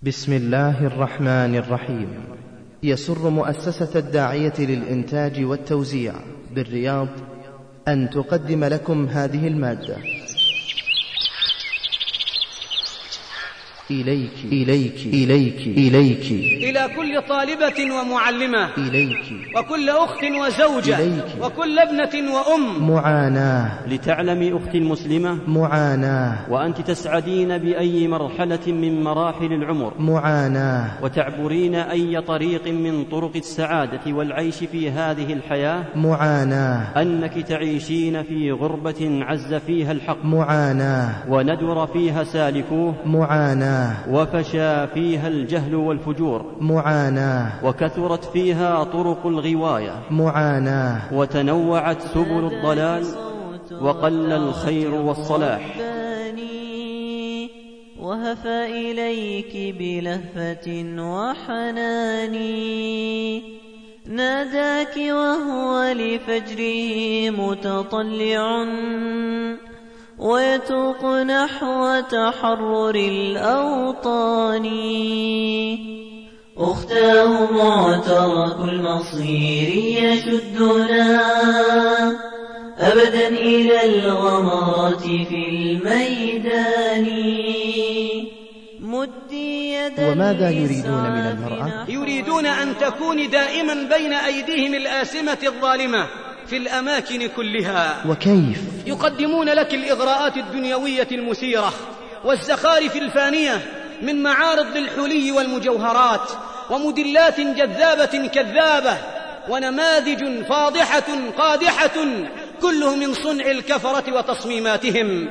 بسم الله الرحمن الرحيم. يسر مؤسسة الداعية للإنتاج والتوزيع بالرياض أن تقدم لكم هذه المادة. إليك إلى كل طالبة ومعلمة، إليك وكل أخت وزوجة، إليك وكل ابنة وأم. معاناة لتعلمي أختي المسلمة معاناة وأنت تسعدين بأي مرحلة من مراحل العمر، معاناة وتعبرين أي طريق من طرق السعادة والعيش في هذه الحياة، معاناة أنك تعيشين في غربة عز فيها الحق، معاناة وندر فيها سالكوه، معاناة وفشى فيها الجهل والفجور، معاناة وكثرت فيها طرق الغواية، معاناة وتنوعت سبل الضلال، وقل الخير والصلاح. وهف إليك بلهفة وحنان، ناداك وهو لفجره متطلع، ويتوق نحو تحرر الأوطان. أختاه معترك المصير يشدنا أبدا إلى الغمرة في الميدان. وماذا يريدون من المرأة؟ يريدون أن تكون دائما بين أيديهم الآثمة الظالمة في الأماكن كلها. وكيف؟ يقدمون لك الإغراءات الدنيوية المثيرة والزخارف الفانية من معارض للحلي والمجوهرات، ومدلات جذابة كذابة، ونماذج فاضحة قادحة، كله من صنع الكفرة وتصميماتهم.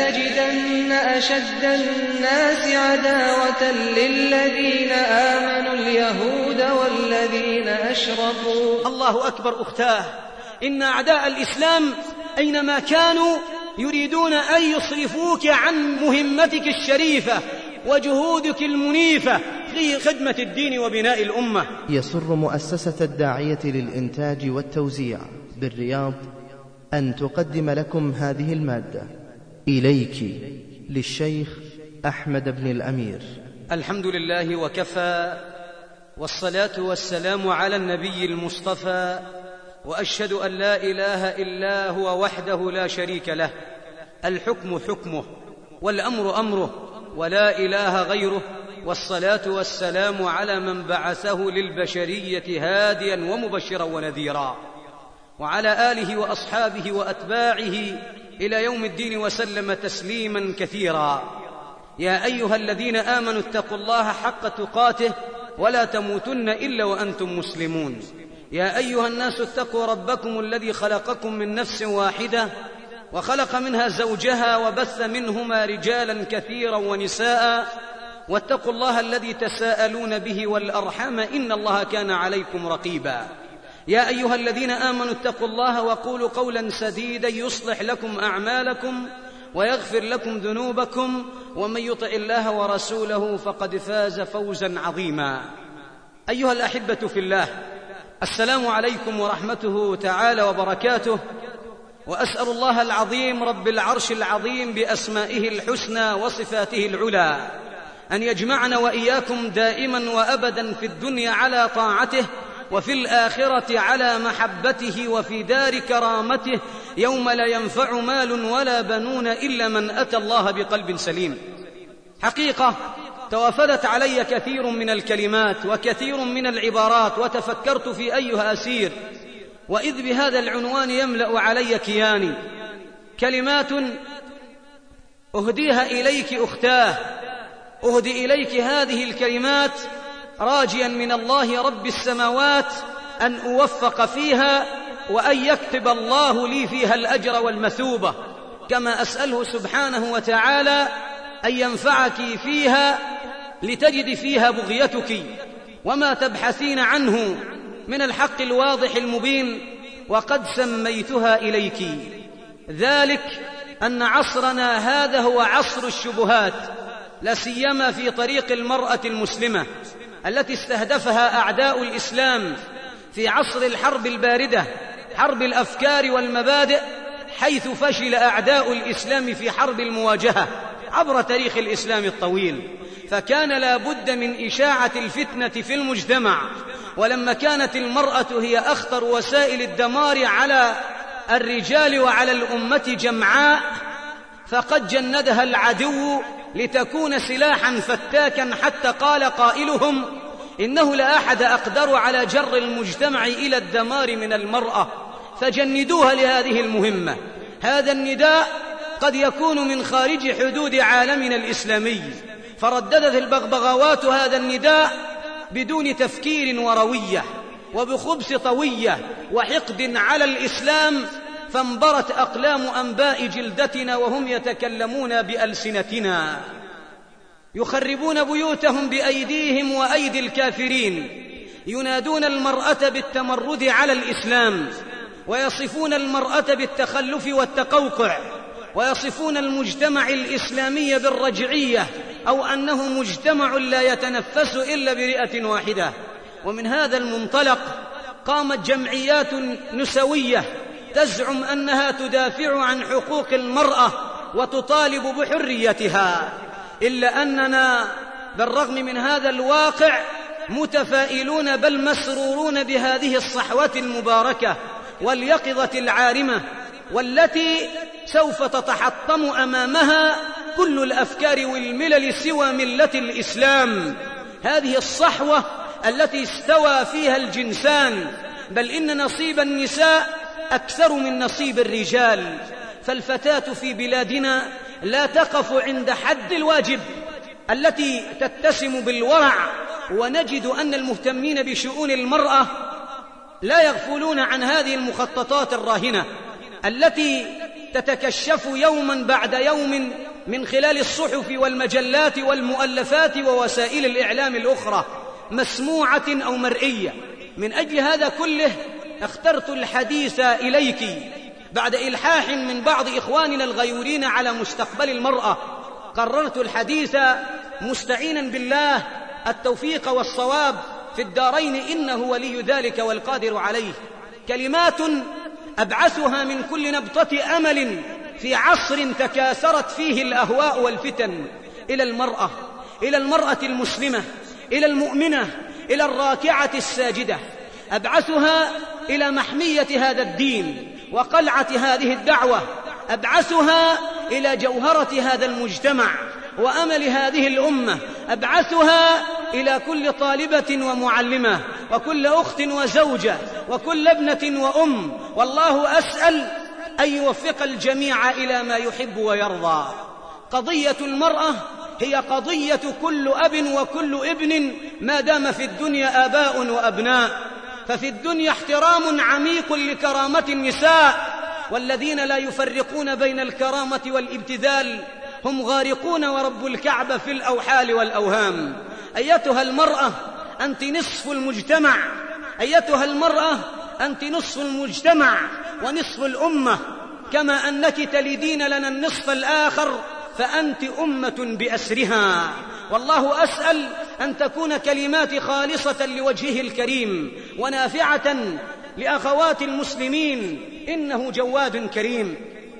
لتجدن أشد الناس عداوة للذين آمنوا اليهود والذين أشركوا. الله أكبر. أختاه، إن أعداء الإسلام أينما كانوا يريدون أن يصرفوك عن مهمتك الشريفة وجهودك المنيفة في خدمة الدين وبناء الأمة. يسر مؤسسة الداعية للإنتاج والتوزيع بالرياض أن تقدم لكم هذه المادة. إليك للشيخ أحمد بن الأمير. الحمد لله وكفى، والصلاة والسلام على النبي المصطفى، وأشهد أن لا إله إلا هو وحده لا شريك له، الحكم حكمه والأمر أمره، ولا إله غيره، والصلاة والسلام على من بعثه للبشرية هاديا ومبشرا ونذيرا، وعلى آله وأصحابه وأتباعه إلى يوم الدين، وسلم تسليما كثيرا. يا أيها الذين آمنوا اتقوا الله حق تقاته ولا تموتن إلا وأنتم مسلمون. يا أيها الناس اتقوا ربكم الذي خلقكم من نفس واحدة، وخلق منها زوجها، وبث منهما رجالا كثيرا ونساء، واتقوا الله الذي تساءلون به والأرحام، إن الله كان عليكم رقيبا. يا أيها الذين آمنوا اتقوا الله وقولوا قولا سديدا يصلح لكم أعمالكم ويغفر لكم ذنوبكم، ومن يطع الله ورسوله فقد فاز فوزا عظيما. أيها الأحبة في الله، السلام عليكم ورحمته تعالى وبركاته، وأسأل الله العظيم رب العرش العظيم بأسمائه الحسنى وصفاته العلى أن يجمعنا وإياكم دائما وأبدا في الدنيا على طاعته، وفي الآخرة على محبته، وفي دار كرامته يوم لا ينفع مال ولا بنون إلا من أتى الله بقلب سليم. حقيقة توافدت علي كثير من الكلمات وكثير من العبارات، وتفكرت في أيها أسير، وإذ بهذا العنوان يملأ علي كياني. كلمات أهديها إليك أختاه، أهدي إليك هذه الكلمات راجيا من الله رب السماوات أن أوفق فيها، وأن يكتب الله لي فيها الأجر والمثوبة، كما أسأله سبحانه وتعالى أن ينفعك فيها لتجد فيها بغيتك وما تبحثين عنه من الحق الواضح المبين. وقد سميتها إليك، ذلك أن عصرنا هذا هو عصر الشبهات، لا سيما في طريق المرأة المسلمة التي استهدفها أعداء الإسلام في عصر الحرب الباردة، حرب الأفكار والمبادئ، حيث فشل أعداء الإسلام في حرب المواجهة عبر تاريخ الإسلام الطويل. فكان لا بد من إشاعة الفتنة في المجتمع. ولما كانت المرأة هي أخطر وسائل الدمار على الرجال وعلى الأمة جمعاء، فقد جندها العدو لتكون سلاحا فتاكا، حتى قال قائلهم: إنه لا أحد أقدر على جر المجتمع إلى الدمار من المرأة، فجندوها لهذه المهمة. هذا النداء قد يكون من خارج حدود عالمنا الإسلامي، فرددت البغبغاوات هذا النداء بدون تفكير وروية، وبخبث طوية وحقد على الإسلام، فانبرت أقلام أنباء جلدتنا وهم يتكلمون بألسنتنا، يخربون بيوتهم بأيديهم وأيدي الكافرين، ينادون المرأة بالتمرد على الإسلام، ويصفون المرأة بالتخلف والتقوقع، ويصفون المجتمع الإسلامي بالرجعية، أو أنه مجتمع لا يتنفس إلا برئة واحدة. ومن هذا المنطلق قامت جمعيات نسوية تزعم أنها تدافع عن حقوق المرأة وتطالب بحريتها، إلا أننا بالرغم من هذا الواقع متفائلون بل مسرورون بهذه الصحوة المباركة واليقظة العارمة، والتي سوف تتحطم أمامها كل الأفكار والملل سوى ملة الإسلام. هذه الصحوة التي استوى فيها الجنسان، بل إن نصيب النساء أكثر من نصيب الرجال، فالفتاة في بلادنا لا تقف عند حد الواجب التي تتسم بالورع، ونجد أن المهتمين بشؤون المرأة لا يغفلون عن هذه المخططات الراهنة التي تتكشف يوما بعد يوم من خلال الصحف والمجلات والمؤلفات ووسائل الإعلام الأخرى، مسموعة أو مرئية. من أجل هذا كله اخترت الحديث إليك بعد إلحاح من بعض إخواننا الغيورين على مستقبل المرأة. قررت الحديث مستعينا بالله التوفيق والصواب في الدارين، إنه ولي ذلك والقادر عليه. كلمات أبعثها من كل نبضة أمل في عصر تكاثرت فيه الأهواء والفتن، إلى المرأة المسلمة، إلى المؤمنة، إلى الراكعة الساجدة. أبعثها إلى محمية هذا الدين وقلعة هذه الدعوة، أبعثها إلى جوهرة هذا المجتمع وأمل هذه الأمة، أبعثها إلى كل طالبة ومعلمة وكل أخت وزوجة وكل ابنة وأم. والله أسأل أن يوفق الجميع إلى ما يحب ويرضى. قضية المرأة هي قضية كل أب وكل ابن ما دام في الدنيا آباء وأبناء، ففي الدنيا احترام عميق لكرامة النساء، والذين لا يفرقون بين الكرامة والابتذال هم غارقون ورب الكعبة في الأوحال والأوهام. أيتها المرأة أنت نصف المجتمع، أيتها المرأة أنت نصف المجتمع ونصف الأمة، كما أنك تلدين لنا النصف الآخر فأنت أمة بأسرها. والله أسأل أن تكون كلمات خالصة لوجهه الكريم ونافعة لأخوات المسلمين، إنه جواد كريم.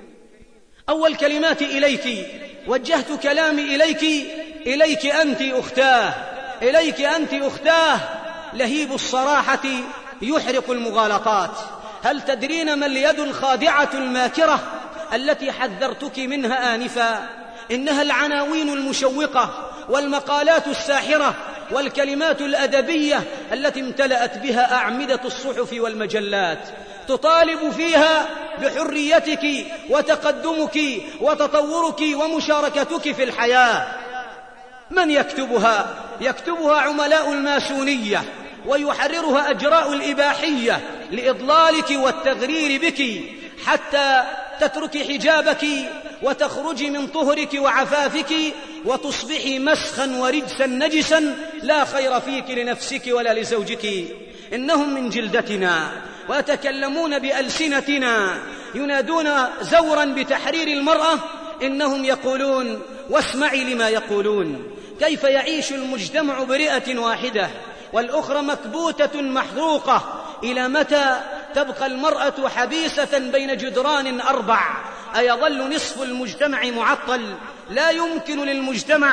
أول كلمات إليك، وجهت كلامي إليك أنت أختاه، إليك أنت أختاه. لهيب الصراحة يحرق المغالطات. هل تدرين ما اليد الخادعة الماكرة التي حذرتك منها آنفا؟ إنها العناوين المشوقة والمقالات الساحرة والكلمات الأدبية التي امتلأت بها أعمدة الصحف والمجلات، تطالب فيها بحريتك وتقدمك وتطورك ومشاركتك في الحياة. من يكتبها؟ يكتبها عملاء الماسونية، ويحررها أجراء الإباحية لإضلالك والتغرير بك حتى تتركي حجابك وتخرجي من طهرك وعفافك وتصبحي مسخا ورجسا نجسا لا خير فيك لنفسك ولا لزوجك. إنهم من جلدتنا ويتكلمون بألسنتنا، ينادون زورا بتحرير المرأة. إنهم يقولون، واسمعي لما يقولون: كيف يعيش المجتمع برئة واحدة والأخرى مكبوتة محروقة؟ إلى متى تبقى المرأة حبيسة بين جدران أربع؟ أيظل نصف المجتمع معطل؟ لا يمكن للمجتمع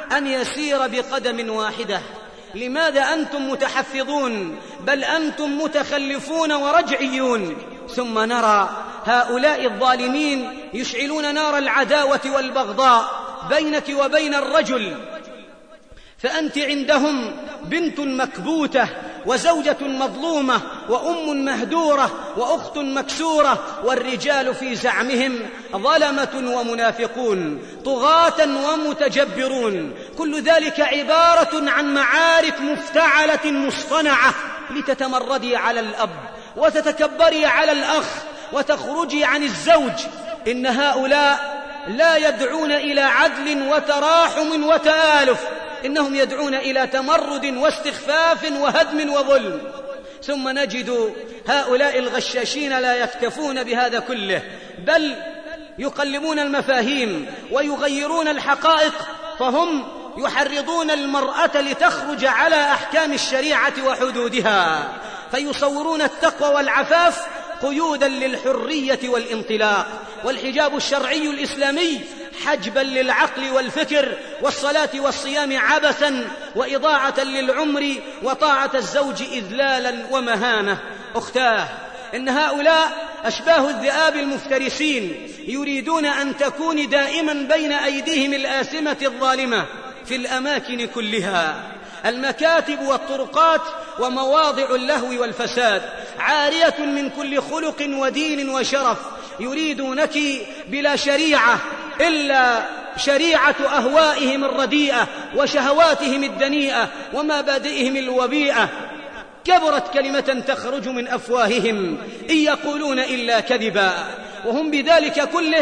أن يسير بقدم واحدة. لماذا أنتم متحفظون بل أنتم متخلفون ورجعيون؟ ثم نرى هؤلاء الظالمين يشعلون نار العداوة والبغضاء بينك وبين الرجل، فأنت عندهم بنت مكبوتة وزوجة مظلومة وأم مهدورة وأخت مكسورة، والرجال في زعمهم ظلمة ومنافقون طغاة ومتجبرون. كل ذلك عبارة عن معارك مفتعلة مصطنعة لتتمردي على الأب وتتكبري على الأخ وتخرجي عن الزوج. إن هؤلاء لا يدعون إلى عدل وتراحم وتآلف، إنهم يدعون إلى تمرد واستخفاف وهدم وظلم. ثم نجد هؤلاء الغشاشين لا يكتفون بهذا كله، بل يقلبون المفاهيم ويغيرون الحقائق، فهم يحرضون المرأة لتخرج على أحكام الشريعة وحدودها، فيصورون التقوى والعفاف قيودا للحرية والانطلاق، والحجاب الشرعي الإسلامي حجبا للعقل والفكر، والصلاة والصيام عبثا وإضاعة للعمر، وطاعة الزوج إذلالا ومهانة. أختاه، إن هؤلاء أشباه الذئاب المفترسين، يريدون أن تكون دائما بين أيديهم الآثمة الظالمة في الأماكن كلها، المكاتب والطرقات ومواضع اللهو والفساد، عارية من كل خلق ودين وشرف. يريدونك بلا شريعة إلا شريعة أهوائهم الرديئة وشهواتهم الدنيئة ومبادئهم الوبيئة. كبرت كلمة تخرج من أفواههم إن يقولون إلا كذبا، وهم بذلك كله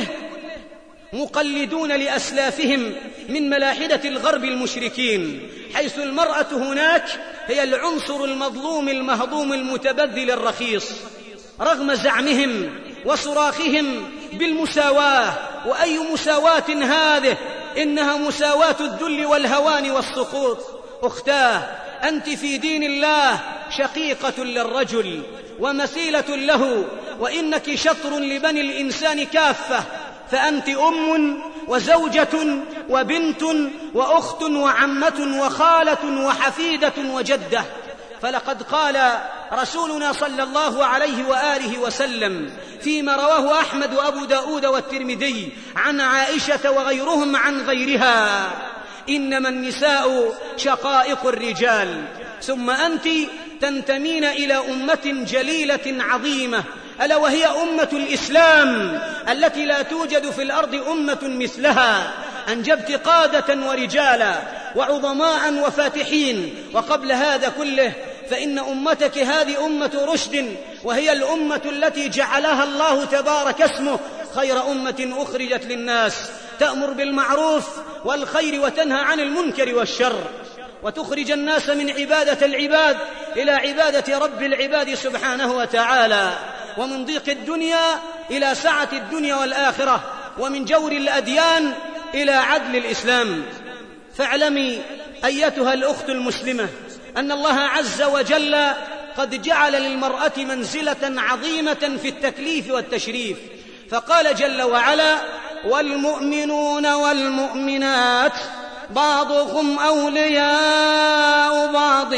مقلدون لأسلافهم من ملاحدة الغرب المشركين، حيث المرأة هناك هي العنصر المظلوم المهضوم المتبذل الرخيص، رغم زعمهم وصراخهم بالمساواة. وأي مساواة هذه؟ إنها مساواة الذل والهوان والسقوط. أختاه، أنت في دين الله شقيقة للرجل ومثيلة له، وإنك شطر لبني الإنسان كافة، فأنت أم وزوجة وبنت وأخت وعمة وخالة وحفيدة وجدة. فلقد قال رسولنا صلى الله عليه وآله وسلم فيما رواه أحمد وأبو داود والترمذي عن عائشة وغيرهم عن غيرها: إنما النساء شقائق الرجال. ثم أنت تنتمين إلى أمة جليلة عظيمة، ألا وهي أمة الإسلام التي لا توجد في الأرض أمة مثلها. أنجبت قادة ورجالا وعظماء وفاتحين، وقبل هذا كله فإن أمتك هذه أمة رشد، وهي الأمة التي جعلها الله تبارك اسمه خير أمة أخرجت للناس، تأمر بالمعروف والخير وتنهى عن المنكر والشر، وتخرج الناس من عبادة العباد إلى عبادة رب العباد سبحانه وتعالى، ومن ضيق الدنيا إلى سعة الدنيا والآخرة، ومن جور الأديان إلى عدل الإسلام. فاعلمي أيتها الأخت المسلمة أن الله عز وجل قد جعل للمرأة منزلة عظيمة في التكليف والتشريف، فقال جل وعلا: والمؤمنون والمؤمنات بعضهم أولياء بعض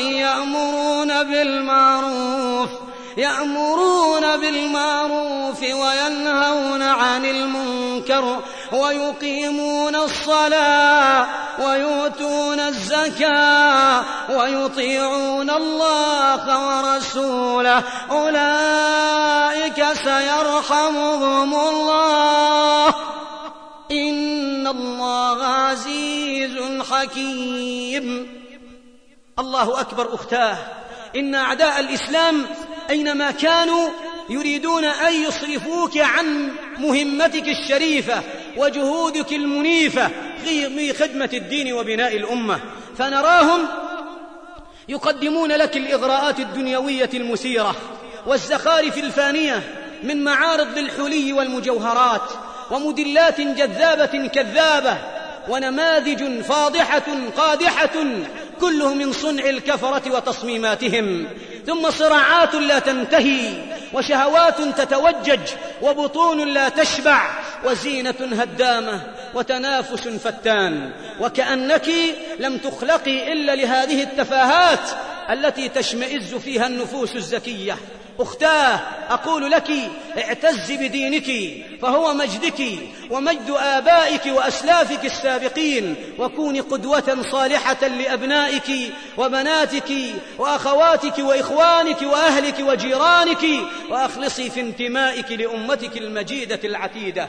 يأمرون بالمعروف وينهون عن المنكر ويقيمون الصلاة ويؤتون الزكاة ويطيعون الله ورسوله أولئك سيرحمهم الله إن الله عزيز حكيم. الله أكبر. أختاه، إن أعداء الإسلام أينما كانوا يريدون أن يصرفوك عن مهمتك الشريفة وجهودك المنيفة في خدمة الدين وبناء الأمة، فنراهم يقدمون لك الإغراءات الدنيوية المثيرة والزخارف الفانية من معارض للحلي والمجوهرات ومدلات جذابة كذابة ونماذج فاضحة قادحة، كله من صنع الكفرة وتصميماتهم، ثم صراعات لا تنتهي وشهوات تتوجج وبطون لا تشبع وزينة هدامة وتنافس فتان، وكأنك لم تخلقي إلا لهذه التفاهات التي تشمئز فيها النفوس الزكية. أختاه، أقول لك اعتزي بدينك فهو مجدك ومجد آبائك وأسلافك السابقين، وكوني قدوة صالحة لأبنائك وبناتك وأخواتك وإخوانك وأهلك وجيرانك، وأخلصي في انتمائك لأمتك المجيدة العتيدة.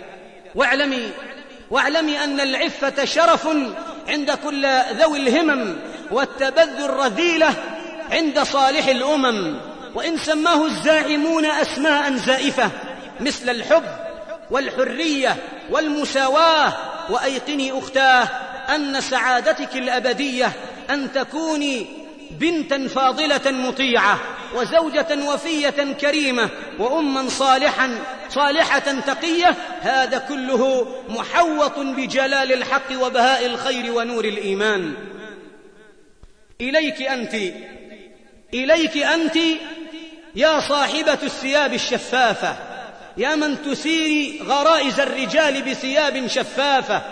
واعلمي أن العفة شرف عند كل ذوي الهمم، والتبذل رذيلة عند صالح الأمم، وإن سماه الزاعمون أسماء زائفة مثل الحب والحرية والمساواة. وأيقني أختاه أن سعادتك الأبدية أن تكوني بنتا فاضلة مطيعة، وزوجة وفية كريمة، وأما صالحة تقية. هذا كله محوط بجلال الحق وبهاء الخير ونور الإيمان. إليك أنت يا صاحبة الثياب الشفافة، يا من تثيري غرائز الرجال بثياب شفافة.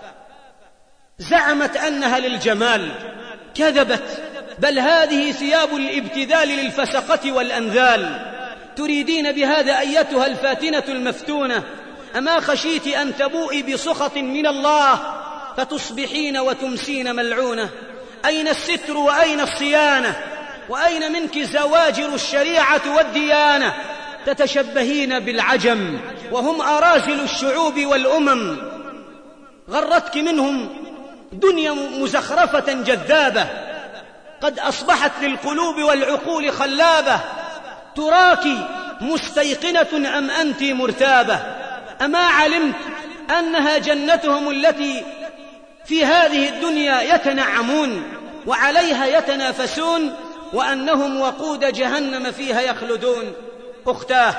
زعمت أنها للجمال، كذبت، بل هذه ثياب الابتذال للفسقة والأنذال. تريدين بهذا أيتها الفاتنة المفتونة، أما خشيت أن تبوئي بسخط من الله فتصبحين وتمسين ملعونة؟ أين الستر وأين الصيانة؟ وأين منك زواجر الشريعة والديانة؟ تتشبهين بالعجم وهم أراذل الشعوب والأمم. غرتك منهم دنيا مزخرفة جذابة، قد أصبحت للقلوب والعقول خلابة. تراك مستيقنة أم أنت مرتابة؟ أما علمت أنها جنتهم التي في هذه الدنيا يتنعمون وعليها يتنافسون، وأنهم وقود جهنم فيها يخلدون؟ أختاه،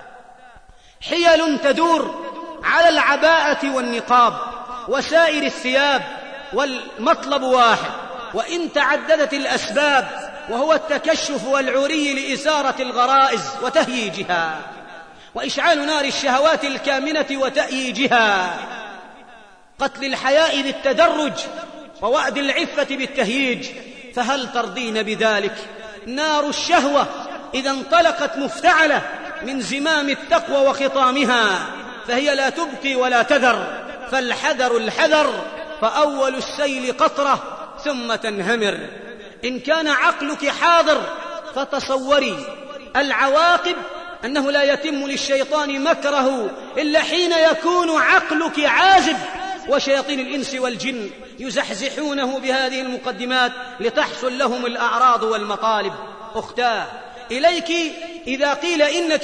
حيل تدور على العباءة والنقاب وسائر الثياب، والمطلب واحد، وإن تعددت الأسباب، وهو التكشف والعري لإثارة الغرائز وتهييجها، وإشعال نار الشهوات الكامنة وتأييجها، قتل الحياء بالتدرج ووعد العفة بالتهييج. فهل ترضين بذلك؟ نار الشهوة إذا انطلقت مفتعلة من زمام التقوى وخطامها، فهي لا تبقي ولا تذر. فالحذر الحذر، فأول السيل قطرة ثم تنهمر. إن كان عقلك حاضر فتصوري العواقب، أنه لا يتم للشيطان مكره إلا حين يكون عقلك عازب، وشياطين الإنس والجن يزحزحونه بهذه المقدمات لتحصل لهم الأعراض والمطالب. أختاه، إليك إذا قيل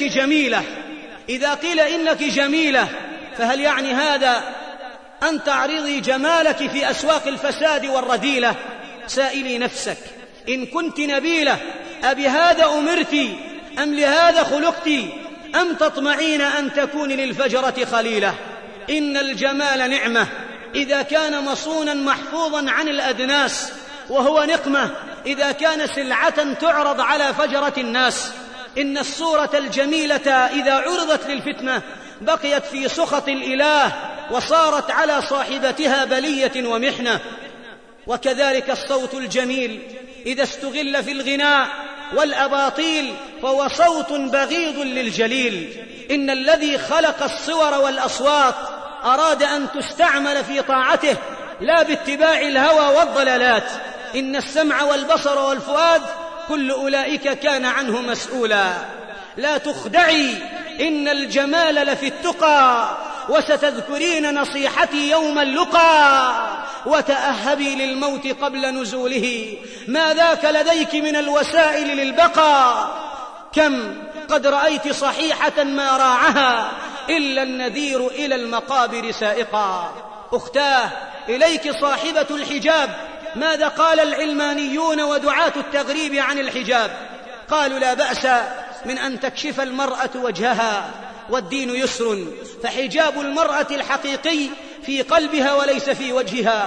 إنك جميلة، فهل يعني هذا أن تعرضي جمالك في أسواق الفساد والرذيلة؟ سائلي نفسك، إن كنت نبيلة أبهذا أمرت أم لهذا خلقت، أم تطمعين أن تكوني للفجرة خليلة؟ إن الجمال نعمة إذا كان مصونا محفوظا عن الأدناس، وهو نقمة إذا كان سلعة تعرض على فجرة الناس. إن الصورة الجميلة إذا عرضت للفتنة بقيت في سخط الإله، وصارت على صاحبتها بلية ومحنة. وكذلك الصوت الجميل إذا استغل في الغناء والأباطيل فهو صوت بغيض للجليل. إن الذي خلق الصور والأصوات أراد أن تستعمل في طاعته لا باتباع الهوى والضلالات. إن السمع والبصر والفؤاد كل أولئك كان عنه مسؤولا. لا تخدعي، إن الجمال لفي التقى، وستذكرين نصيحتي يوم اللقى. وتأهبي للموت قبل نزوله، ما ذاك لديك من الوسائل للبقاء. كم قد رأيت صحيحة ما راعها إلا النذير إلى المقابر سائقا. أختاه، إليك صاحبة الحجاب. ماذا قال العلمانيون ودعاة التغريب عن الحجاب؟ قالوا لا بأس من أن تكشف المرأة وجهها، والدين يسر، فحجاب المرأة الحقيقي في قلبها وليس في وجهها.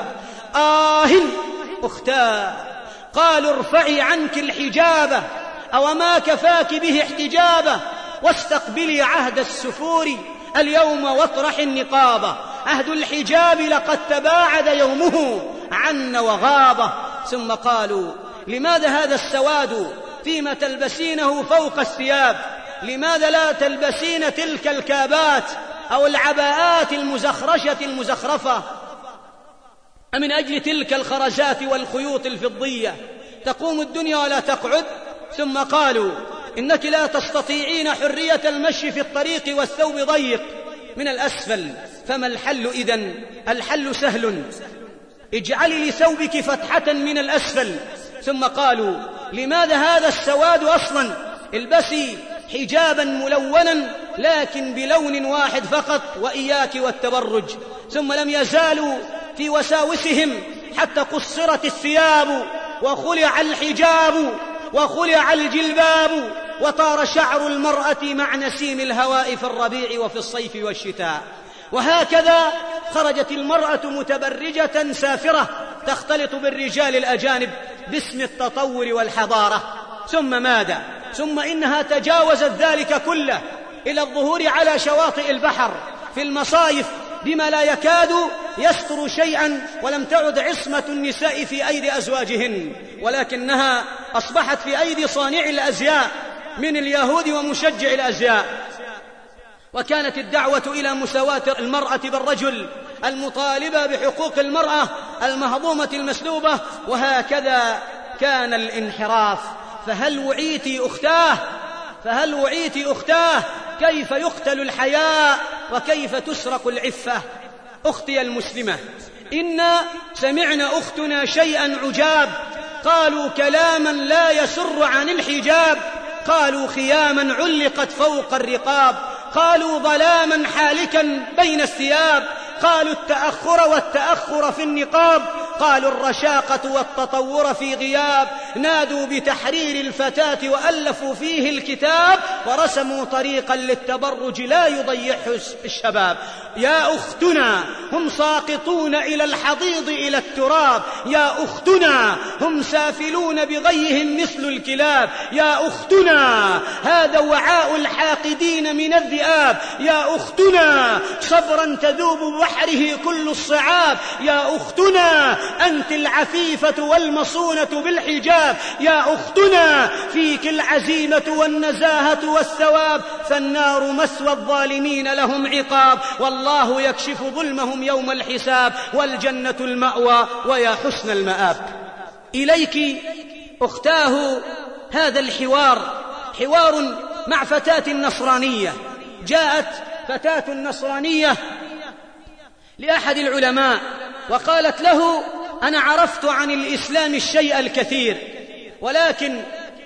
أختاه، قالوا ارفعي عنك الحجاب، أو ما كفاك به احتجابه، واستقبلي عهد السفور اليوم واطرح النقاب، عهد الحجاب لقد تباعد يومه عنا وغابه. ثم قالوا: لماذا هذا السواد فيما تلبسينه فوق الثياب؟ لماذا لا تلبسين تلك الكابات أو العباءات المزخرشة المزخرفة؟ أمن أجل تلك الخرزات والخيوط الفضية تقوم الدنيا ولا تقعد؟ ثم قالوا: إنك لا تستطيعين حرية المشي في الطريق والثوب ضيق من الأسفل، فما الحل إذن؟ الحل سهل، اجعلي لثوبك فتحة من الأسفل. ثم قالوا: لماذا هذا السواد أصلا؟ البسي حجابا ملونا لكن بلون واحد فقط، وإياك والتبرج. ثم لم يزالوا في وساوسهم حتى قصرت الثياب وخلع الحجاب وخلع الجلباب، وطار شعر المرأة مع نسيم الهواء في الربيع وفي الصيف والشتاء. وهكذا خرجت المرأة متبرجة سافرة تختلط بالرجال الأجانب باسم التطور والحضارة. ثم ماذا؟ ثم إنها تجاوزت ذلك كله إلى الظهور على شواطئ البحر في المصايف بما لا يكاد يستر شيئا، ولم تعد عصمة النساء في أيدي أزواجهن، ولكنها أصبحت في أيدي صانعي الأزياء من اليهود ومشجع الأزياء. وكانت الدعوة إلى مساواة المرأة بالرجل، المطالبة بحقوق المرأة المهضومة المسلوبة، وهكذا كان الانحراف. فهل وعيتِ أختاه؟ فهل وعيتِ أختاه كيف يقتل الحياء وكيف تسرق العفة؟ أختي المسلمة، إنا سمعنا أختنا شيئا عجاب، قالوا كلاما لا يسر عن الحجاب، قالوا خياما علقت فوق الرقاب، قالوا ظلاما حالكا بين الثياب، قالوا التأخر والتأخر في النقاب، قالوا الرشاقة والتطور في غياب، نادوا بتحرير الفتاة وألفوا فيه الكتاب، ورسموا طريقا للتبرج لا يضيعه الشباب. يا أختنا هم ساقطون إلى الحضيض إلى التراب، يا أختنا هم سافلون بغيهم مثل الكلاب، يا أختنا هذا وعاء الحاقدين من الذئاب، يا أختنا صبرا تذوب بحره كل الصعاب، يا أختنا أنت العفيفة والمصونة بالحجاب، يا أختنا فيك العزيمة والنزاهة والثواب، فالنار مثوى الظالمين لهم عقاب، والله يكشف ظلمهم يوم الحساب، والجنة المأوى ويا حسن المآب. إليك أختاه هذا الحوار، حوار مع فتاة نصرانية. جاءت فتاة نصرانية لأحد العلماء وقالت له: أنا عرفت عن الإسلام الشيء الكثير، ولكن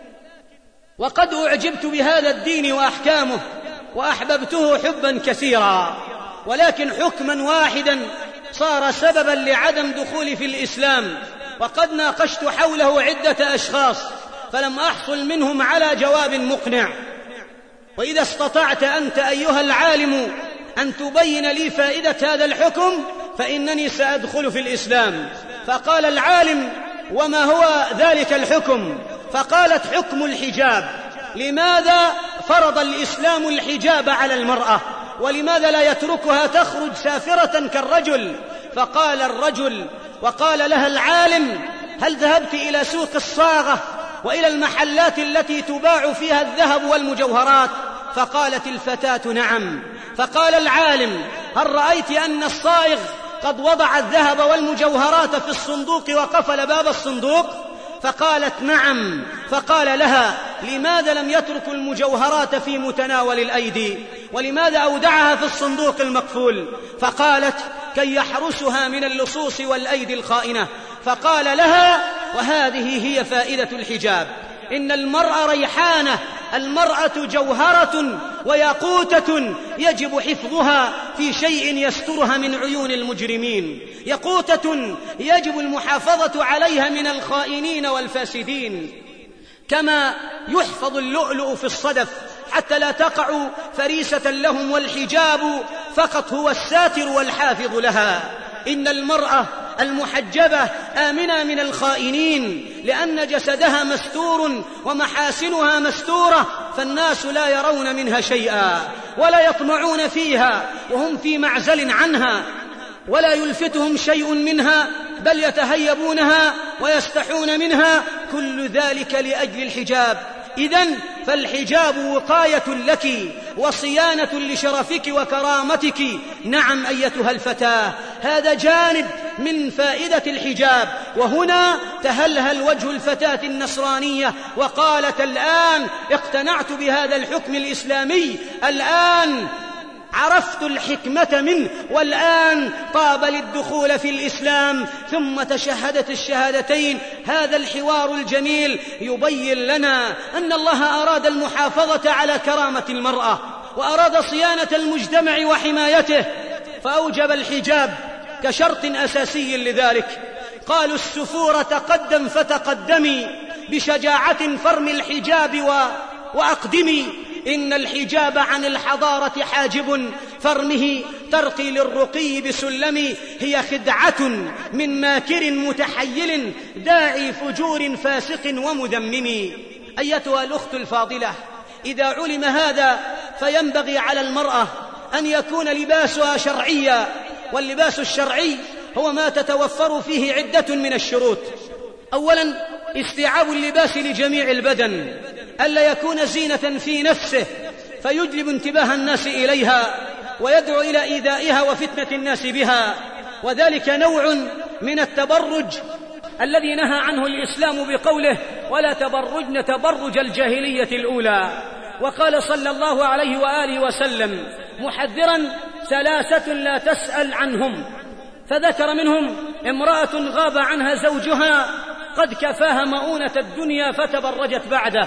وقد أعجبت بهذا الدين وأحكامه وأحببته حبا كثيرا، ولكن حكما واحدا صار سببا لعدم دخولي في الإسلام، وقد ناقشت حوله عدة أشخاص فلم أحصل منهم على جواب مقنع، وإذا استطعت أنت أيها العالم أن تبين لي فائدة هذا الحكم فإنني سأدخل في الإسلام. فقال العالم: وما هو ذلك الحكم؟ فقالت: حكم الحجاب. لماذا فرض الإسلام الحجاب على المرأة؟ ولماذا لا يتركها تخرج سافرة كالرجل؟ فقال الرجل وقال لها العالم: هل ذهبت إلى سوق الصاغة وإلى المحلات التي تباع فيها الذهب والمجوهرات؟ فقالت الفتاة: نعم. فقال العالم: هل رأيت أن الصائغ قد وضع الذهب والمجوهرات في الصندوق وقفل باب الصندوق؟ فقالت: نعم. فقال لها: لماذا لم يترك المجوهرات في متناول الأيدي، ولماذا أودعها في الصندوق المقفول؟ فقالت: كي يحرسها من اللصوص والأيدي الخائنة. فقال لها: وهذه هي فائدة الحجاب، إن المرأة ريحانة، المرأة جوهرة وياقوتة يجب حفظها في شيء يسترها من عيون المجرمين، ياقوتة يجب المحافظة عليها من الخائنين والفاسدين، كما يحفظ اللؤلؤ في الصدف حتى لا تقع فريسة لهم، والحجاب فقط هو الساتر والحافظ لها. إن المرأة المحجبة آمنة من الخائنين، لأن جسدها مستور ومحاسنها مستورة، فالناس لا يرون منها شيئا. ولا يطمعون فيها وهم في معزل عنها ولا يلفتهم شيء منها، بل يتهيبونها ويستحون منها، كل ذلك لأجل الحجاب. إذن فالحجاب وقاية لك وصيانة لشرفك وكرامتك. نعم أيتها الفتاة، هذا جانب من فائدة الحجاب. وهنا تهلهل وجه الفتاة النصرانية وقالت: الآن اقتنعت بهذا الحكم الإسلامي، الآن عرفت الحكمة منه، والآن طاب للدخول في الإسلام. ثم تشهدت الشهادتين. هذا الحوار الجميل يبين لنا أن الله أراد المحافظة على كرامة المرأة وأراد صيانة المجتمع وحمايته، فأوجب الحجاب كشرط أساسي لذلك. قالوا: السفور تقدم فتقدمي، بشجاعة فارمي الحجاب وأقدمي، إن الحجاب عن الحضارة حاجب، فارمه ترقي للرقي بسلم، هي خدعة من ماكر متحيل، داعي فجور فاسق ومذمم. أيتها الأخت الفاضلة، إذا علم هذا فينبغي على المرأة أن يكون لباسها شرعيا، واللباس الشرعي هو ما تتوفر فيه عدة من الشروط. أولا استيعاب اللباس لجميع البدن، ألا يكون زينة في نفسه فيجلب انتباه الناس إليها ويدعو إلى إيذائها وفتنة الناس بها، وذلك نوع من التبرج الذي نهى عنه الإسلام بقوله: ولا تبرجن تبرج الجاهلية الأولى. وقال صلى الله عليه وآله وسلم محذرا: ثلاثة لا تسأل عنهم، فذكر منهم امرأة غاب عنها زوجها قد كفاها مؤونة الدنيا فتبرجت بعده.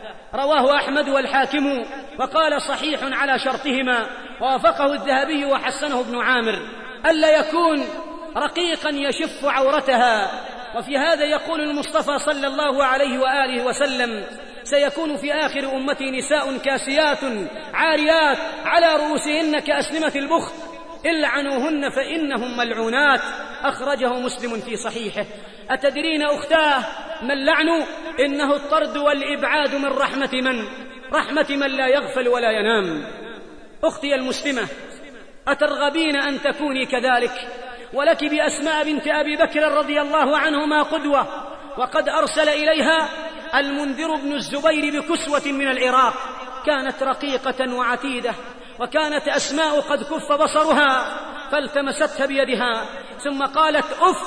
رواه أحمد والحاكم وقال صحيح على شرطهما، ووافقه الذهبي وحسنه ابن عامر. ألا يكون رقيقا يشف عورتها. وفي هذا يقول المصطفى صلى الله عليه وآله وسلم: سيكون في آخر أمتي نساء كاسيات عاريات على رؤوسهن كأسنمة البخت، العنوهن فإنهم ملعونات. أخرجه مسلم في صحيحه. أتدرين أختاه ما اللعن؟ إنه الطرد والإبعاد من رحمة من لا يغفل ولا ينام. أختي المسلمة، أترغبين أن تكوني كذلك؟ ولك بأسماء بنت أبي بكر رضي الله عنهما قدوة، وقد أرسل إليها المنذر بن الزبير بكسوة من العراق، كانت رقيقة وعتيدة، وكانت أسماء قد كف بصرها، فالتمستها بيدها ثم قالت: أف،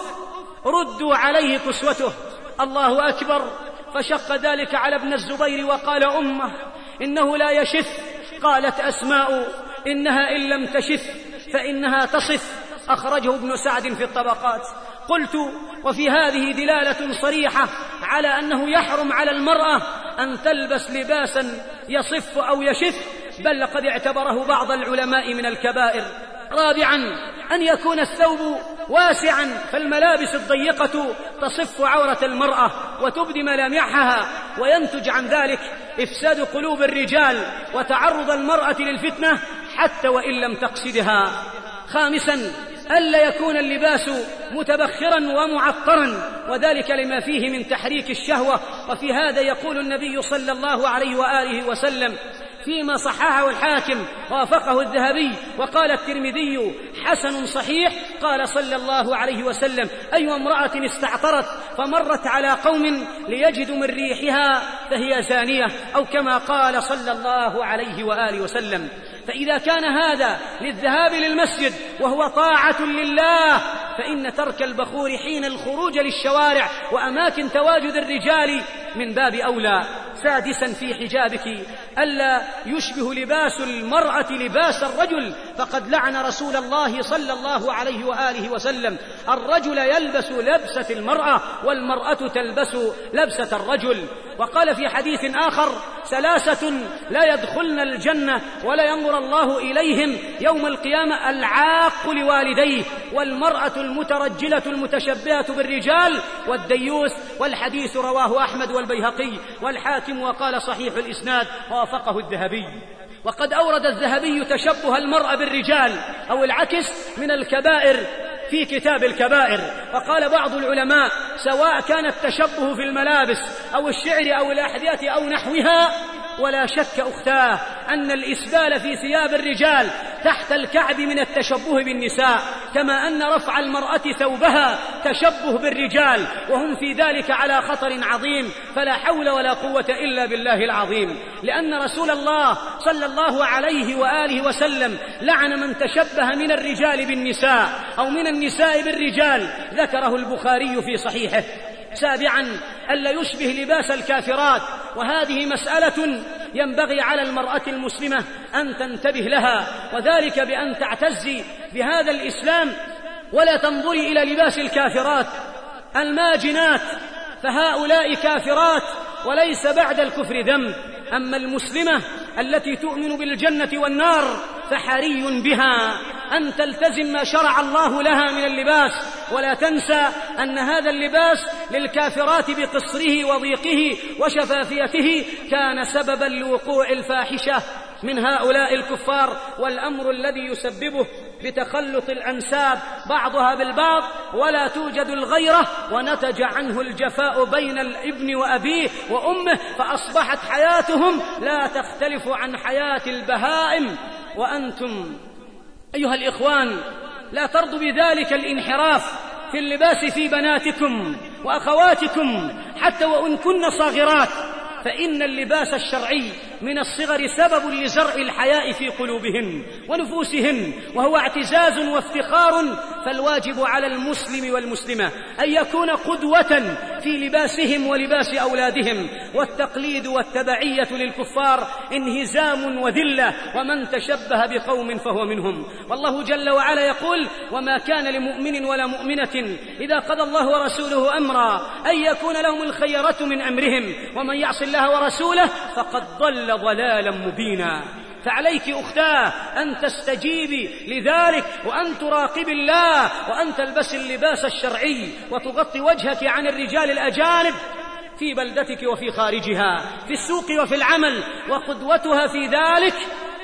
ردوا عليه كسوته. الله أكبر. فشق ذلك على ابن الزبير وقال: أمه، إنه لا يشف. قالت أسماء: إنها إن لم تشف فإنها تصف. أخرجه ابن سعد في الطبقات. قلت: وفي هذه دلالة صريحة على أنه يحرم على المرأة أن تلبس لباسا يصف أو يشف، بل لقد اعتبره بعض العلماء من الكبائر. رابعا أن يكون الثوب واسعا، فالملابس الضيقة تصف عورة المرأة وتبدي ملامحها، وينتج عن ذلك إفساد قلوب الرجال وتعرض المرأة للفتنة حتى وإن لم تقصدها. خامسا ألا يكون اللباس متبخرا ومعطرا، وذلك لما فيه من تحريك الشهوة. وفي هذا يقول النبي صلى الله عليه وآله وسلم فيما صححه الحاكم ووافقه الذهبي وقال الترمذي حسن صحيح، قال صلى الله عليه وسلم: أي امرأة استعطرت فمرت على قوم ليجدوا من ريحها فهي زانية، أو كما قال صلى الله عليه وآله وسلم. فإذا كان هذا للذهاب للمسجد وهو طاعة لله، فإن ترك البخور حين الخروج للشوارع وأماكن تواجد الرجال من باب أولى. سادسا في حجابك ألا يشبه لباس المرأة لباس الرجل، فقد لعن رسول الله صلى الله عليه وآله وسلم الرجل يلبس لبسة المرأة والمرأة تلبس لبسة الرجل. وقال في حديث آخر: ثلاثة لا يدخلن الجنة ولا ينظر الله إليهم يوم القيامة: العاق لوالديه، والمرأة المترجلة المتشبهة بالرجال، والديوث. والحديث رواه أحمد والبيهقي والحاكم وقال صحيح الإسناد ووافقه الذهبي. وقد أورد الذهبي تشبه المرأة بالرجال أو العكس من الكبائر في كتاب الكبائر. وقال بعض العلماء: سواء كان التشبه في الملابس أو الشعر أو الأحذية أو نحوها، ولا شك أختاه أن الإسبال في ثياب الرجال تحت الكعب من التشبه بالنساء، كما أن رفع المرأة ثوبها تشبه بالرجال، وهم في ذلك على خطر عظيم، فلا حول ولا قوة إلا بالله العظيم. لأن رسول الله صلى الله عليه وآله وسلم لعن من تشبه من الرجال بالنساء أو من النساء بالرجال، ذكره البخاري في صحيحه. سابعا، ألا يشبه لباس الكافرات، وهذه مسألة ينبغي على المرأة المسلمة أن تنتبه لها، وذلك بأن تعتزي بهذا الإسلام ولا تنظري إلى لباس الكافرات الماجنات، فهؤلاء كافرات وليس بعد الكفر ذنب. أما المسلمة التي تؤمن بالجنة والنار فحري بها أن تلتزم ما شرع الله لها من اللباس، ولا تنسى أن هذا اللباس للكافرات بقصره وضيقه وشفافيته كان سببا لوقوع الفاحشة من هؤلاء الكفار، والأمر الذي يسببه بتخلط الأنساب بعضها بالبعض ولا توجد الغيرة، ونتج عنه الجفاء بين الابن وأبيه وأمه، فأصبحت حياتهم لا تختلف عن حياة البهائم. وأنتم أيها الإخوان لا ترضوا بذلك الانحراف في اللباس في بناتكم وأخواتكم حتى وإن كن صاغرات، فإن اللباس الشرعي من الصغر سبب لزرع الحياء في قلوبهن ونفوسهن، وهو اعتزاز وافتخار. فالواجب على المسلم والمسلمة أن يكون قدوة في لباسهم ولباس أولادهم، والتقليد والتبعية للكفار انهزام وذلة، ومن تشبه بقوم فهو منهم. والله جل وعلا يقول: وما كان لمؤمن ولا مؤمنة إذا قضى الله ورسوله أمرا أن يكون لهم الخيرة من أمرهم، ومن يعص الله ورسوله فقد ضل ضلالا مبينا. فعليك أختاه أن تستجيبي لذلك، وأن تراقبي الله، وأن تلبسي اللباس الشرعي، وتغطي وجهك عن الرجال الأجانب في بلدتك وفي خارجها، في السوق وفي العمل. وقدوتها في ذلك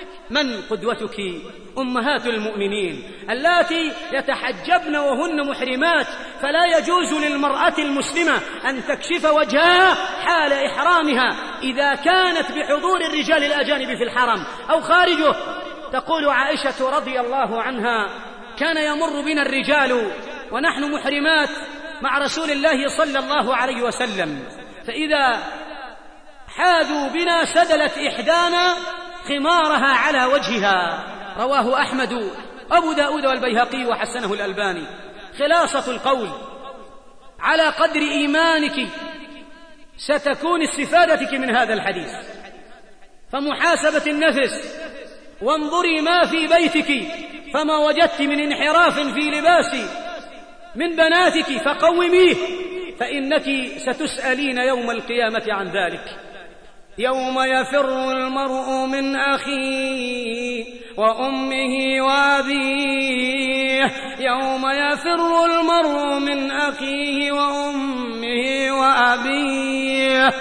من؟ قدوتك أمهات المؤمنين اللاتي يتحجبن وهن محرمات، فلا يجوز للمرأة المسلمة أن تكشف وجهها حال إحرامها إذا كانت بحضور الرجال الأجانب في الحرم أو خارجه. تقول عائشة رضي الله عنها: كان يمر بنا الرجال ونحن محرمات مع رسول الله صلى الله عليه وسلم، فإذا حاذوا بنا سدلت إحدانا خمارها على وجهها. رواه أحمد أبو داود والبيهقي وحسنه الألباني. خلاصة القول: على قدر إيمانك ستكون استفادتك من هذا الحديث، فمحاسبة النفس، وانظري ما في بيتك، فما وجدت من انحراف في لباس من بناتك فقوميه، فإنك ستسألين يوم القيامة عن ذلك. يوم يفر المرء من أخيه وأمه وأبيه، يوم يفر المرء من أخيه وأمه وأبيه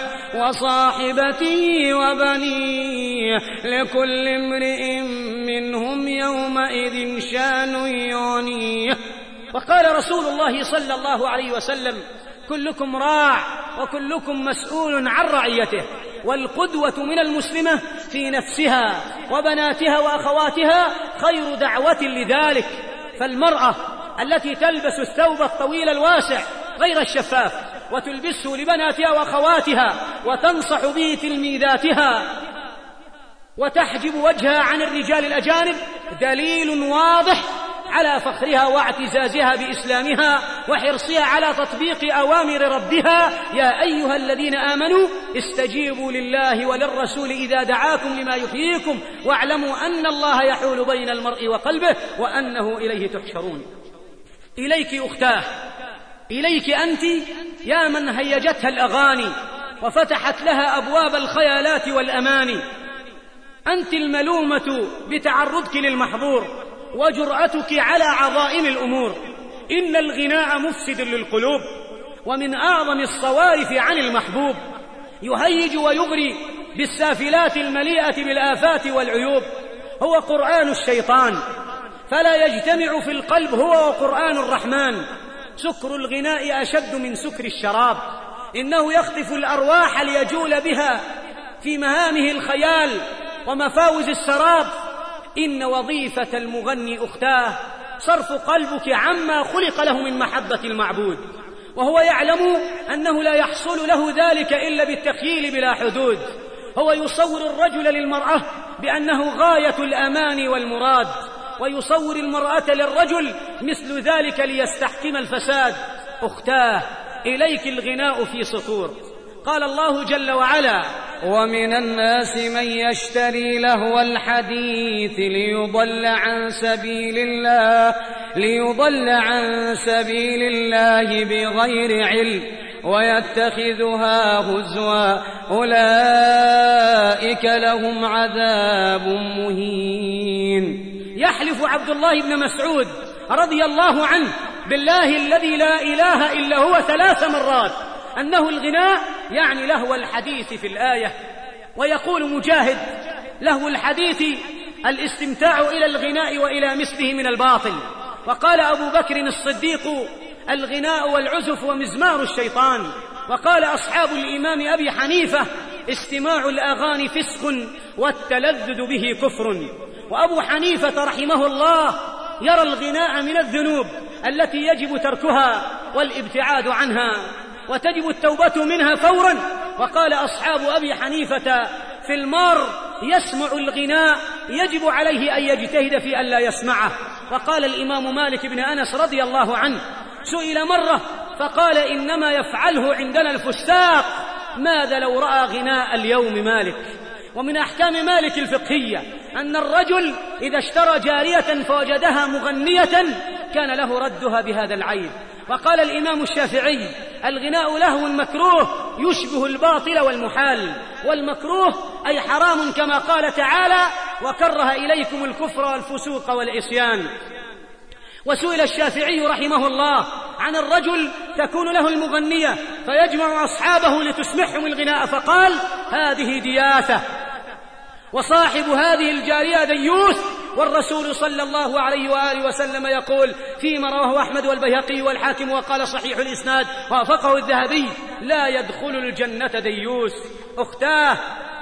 وصاحبته وبنيه، لكل امرئ منهم يومئذ شأن يغنيه. وقال رسول الله صلى الله عليه وسلم: كلكم راع وكلكم مسؤول عن رعيته. والقدوة من المسلمة في نفسها وبناتها وأخواتها خير دعوة لذلك. فالمرأة التي تلبس الثوب الطويل الواسع غير الشفاف وتلبسه لبناتها وأخواتها وتنصح به تلميذاتها وتحجب وجهها عن الرجال الأجانب دليل واضح على فخرها واعتزازها بإسلامها وحرصها على تطبيق أوامر ربها. يا أيها الذين آمنوا استجيبوا لله وللرسول إذا دعاكم لما يحييكم واعلموا أن الله يحول بين المرء وقلبه وأنه إليه تحشرون. إليك أختاه، إليك أنت يا من هيجتها الأغاني وفتحت لها أبواب الخيالات والأماني. أنت الملومة بتعرضك للمحظور وجرأتك على عظائم الأمور. إن الغناء مفسد للقلوب ومن أعظم الصوارف عن المحبوب، يهيج ويغري بالسافلات المليئة بالآفات والعيوب. هو قرآن الشيطان فلا يجتمع في القلب هو وقرآن الرحمن. سكر الغناء أشد من سكر الشراب، إنه يخطف الأرواح ليجول بها في مهامه الخيال ومفاوز السراب. إن وظيفة المغني أختاه صرف قلبك عما خلق له من محبة المعبود، وهو يعلم أنه لا يحصل له ذلك إلا بالتخييل بلا حدود. هو يصور الرجل للمرأة بأنه غاية الأمان والمراد، ويصور المرأة للرجل مثل ذلك ليستحكم الفساد. أختاه إليك الغناء في سطور. قال الله جل وعلا: ومن الناس من يشتري لهو الحديث ليضل عن سبيل الله بغير علم ويتخذها هزوا أولئك لهم عذاب مهين. يحلف عبد الله بن مسعود رضي الله عنه بالله الذي لا إله إلا هو 3 مرات أنه الغناء يعني لهو الحديث في الآية. ويقول مجاهد: لهو الحديث الاستمتاع إلى الغناء وإلى مثله من الباطل. وقال أبو بكر الصديق: الغناء والعزف ومزمار الشيطان. وقال أصحاب الإمام أبي حنيفة: استماع الأغاني فسق والتلذذ به كفر. وأبو حنيفة رحمه الله يرى الغناء من الذنوب التي يجب تركها والابتعاد عنها، وتجب التوبة منها فورا. وقال أصحاب أبي حنيفة: في المار يسمع الغناء يجب عليه أن يجتهد في ألا يسمعه. وقال الإمام مالك بن أنس رضي الله عنه: سئل مرة فقال: إنما يفعله عندنا الفساق، ماذا لو رأى غناء اليوم مالك؟ ومن أحكام مالك الفقهية أن الرجل إذا اشترى جارية فوجدها مغنية كان له ردها بهذا العيب. وقال الإمام الشافعي: الغناء لهو مكروه يشبه الباطل والمحال، والمكروه أي حرام كما قال تعالى: وكره إليكم الكفر والفسوق والعصيان. وسئل الشافعي رحمه الله عن الرجل تكون له المغنية فيجمع أصحابه لتسمعهم الغناء، فقال: هذه دياثة، وصاحب هذه الجارية ديوث. والرسول صلى الله عليه وآله وسلم يقول فيما رواه أحمد والبيهقي والحاكم وقال صحيح الإسناد وافقه الذهبي: لا يدخل الجنة ديوث. أختاه.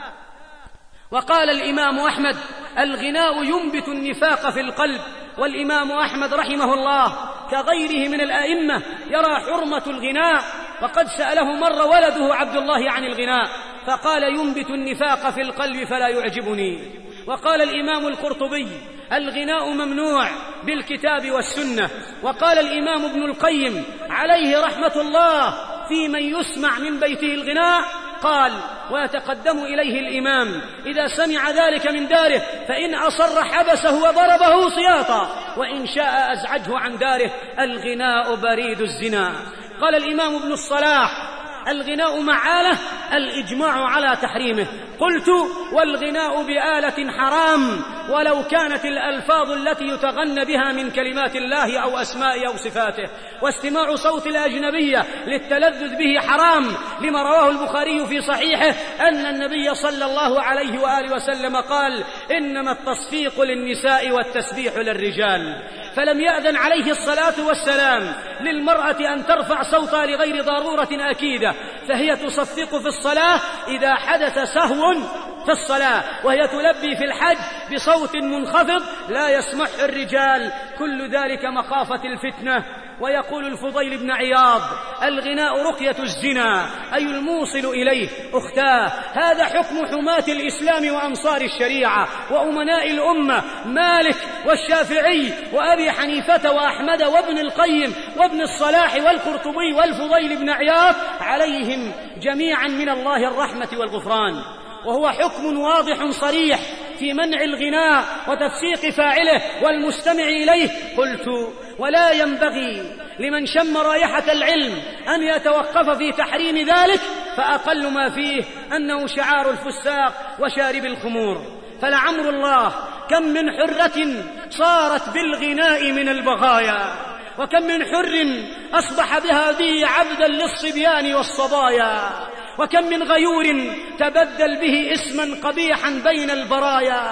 وقال الإمام أحمد: الغناء ينبت النفاق في القلب. والإمام أحمد رحمه الله كغيره من الأئمة يرى حرمة الغناء، وقد سأله مرة ولده عبد الله عن الغناء فقال: ينبت النفاق في القلب فلا يعجبني. وقال الإمام القرطبي: الغناء ممنوع بالكتاب والسنة. وقال الإمام ابن القيم عليه رحمة الله في من يسمع من بيته الغناء قال: ويتقدم إليه الإمام إذا سمع ذلك من داره، فإن أصر حبسه وضربه سياطا، وإن شاء أزعجه عن داره. الغناء بريد الزنا. قال الإمام ابن الصلاح: الغناء معالة، الإجماع على تحريمه. قلت: والغناء بآلة حرام ولو كانت الألفاظ التي يتغنى بها من كلمات الله أو أسماء أو صفاته. واستماع صوت الأجنبية للتلذذ به حرام، لما رواه البخاري في صحيحه أن النبي صلى الله عليه وآله وسلم قال: إنما التصفيق للنساء والتسبيح للرجال. فلم يأذن عليه الصلاة والسلام للمرأة أن ترفع صوتها لغير ضرورة أكيدة، فهي تصفق في الصلاة إذا حدث سهو في الصلاة، وهي تلبي في الحج بصوت منخفض لا يسمعه الرجال، كل ذلك مخافة الفتنة. ويقول الفضيل بن عياض: الغناء رقية الزنا، أي الموصل إليه. أختاه، هذا حكم حماة الإسلام وأنصار الشريعة وأمناء الأمة مالك والشافعي وأبي حنيفة وأحمد وابن القيم وابن الصلاح والقرطبي والفضيل بن عياض، عليهم جميعا من الله الرحمة والغفران. وهو حكم واضح صريح في منع الغناء وتفسيق فاعله والمستمع إليه. قلت: ولا ينبغي لمن شم رائحة العلم أن يتوقف في تحريم ذلك، فأقل ما فيه أنه شعار الفساق وشارب الخمور. فلعمر الله كم من حرة صارت بالغناء من البغايا، وكم من حر أصبح بها ذي عبدا للصبيان والصبايا، وكم من غيور تبدل به اسما قبيحا بين البرايا،